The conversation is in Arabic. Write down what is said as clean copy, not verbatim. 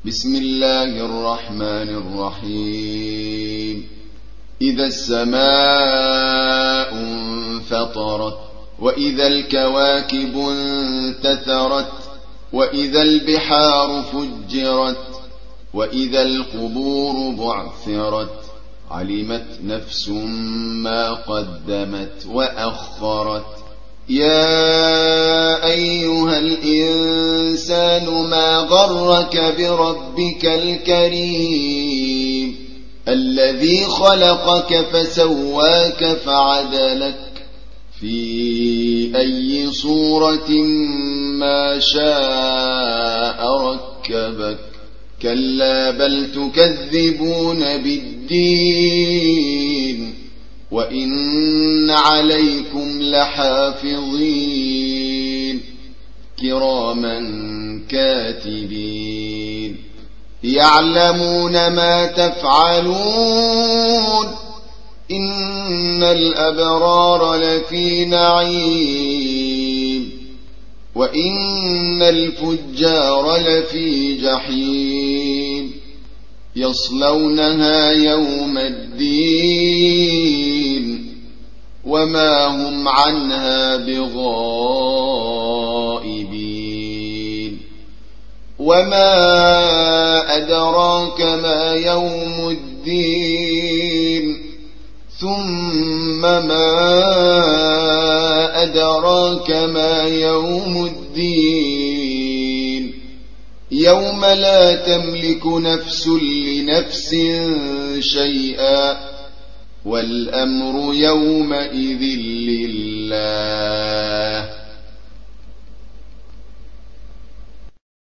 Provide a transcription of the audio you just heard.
بسم الله الرحمن الرحيم. إذا السماء انفطرت وإذا الكواكب انتثرت وإذا البحار فجرت وإذا القبور بعثرت علمت نفس ما قدمت وأخرت. يا أيها الإنسان ما غرك بربك الكريم الذي خلقك فسواك فعدلك في أي صورة ما شاء ركبك. كلا بل تكذبون بالدين وإن عليكم لحافظين كراما كاتبين يعلمون ما تفعلون. إن الأبرار لفي نعيم وإن الفجار لفي جحيم يصلونها يوم الدين وما هم عنها بغائبين. وما أدراك ما يوم الدين ثم ما أدراك ما يوم الدين يوم لا تملك نفس لنفس شيئا والأمر يومئذ لله.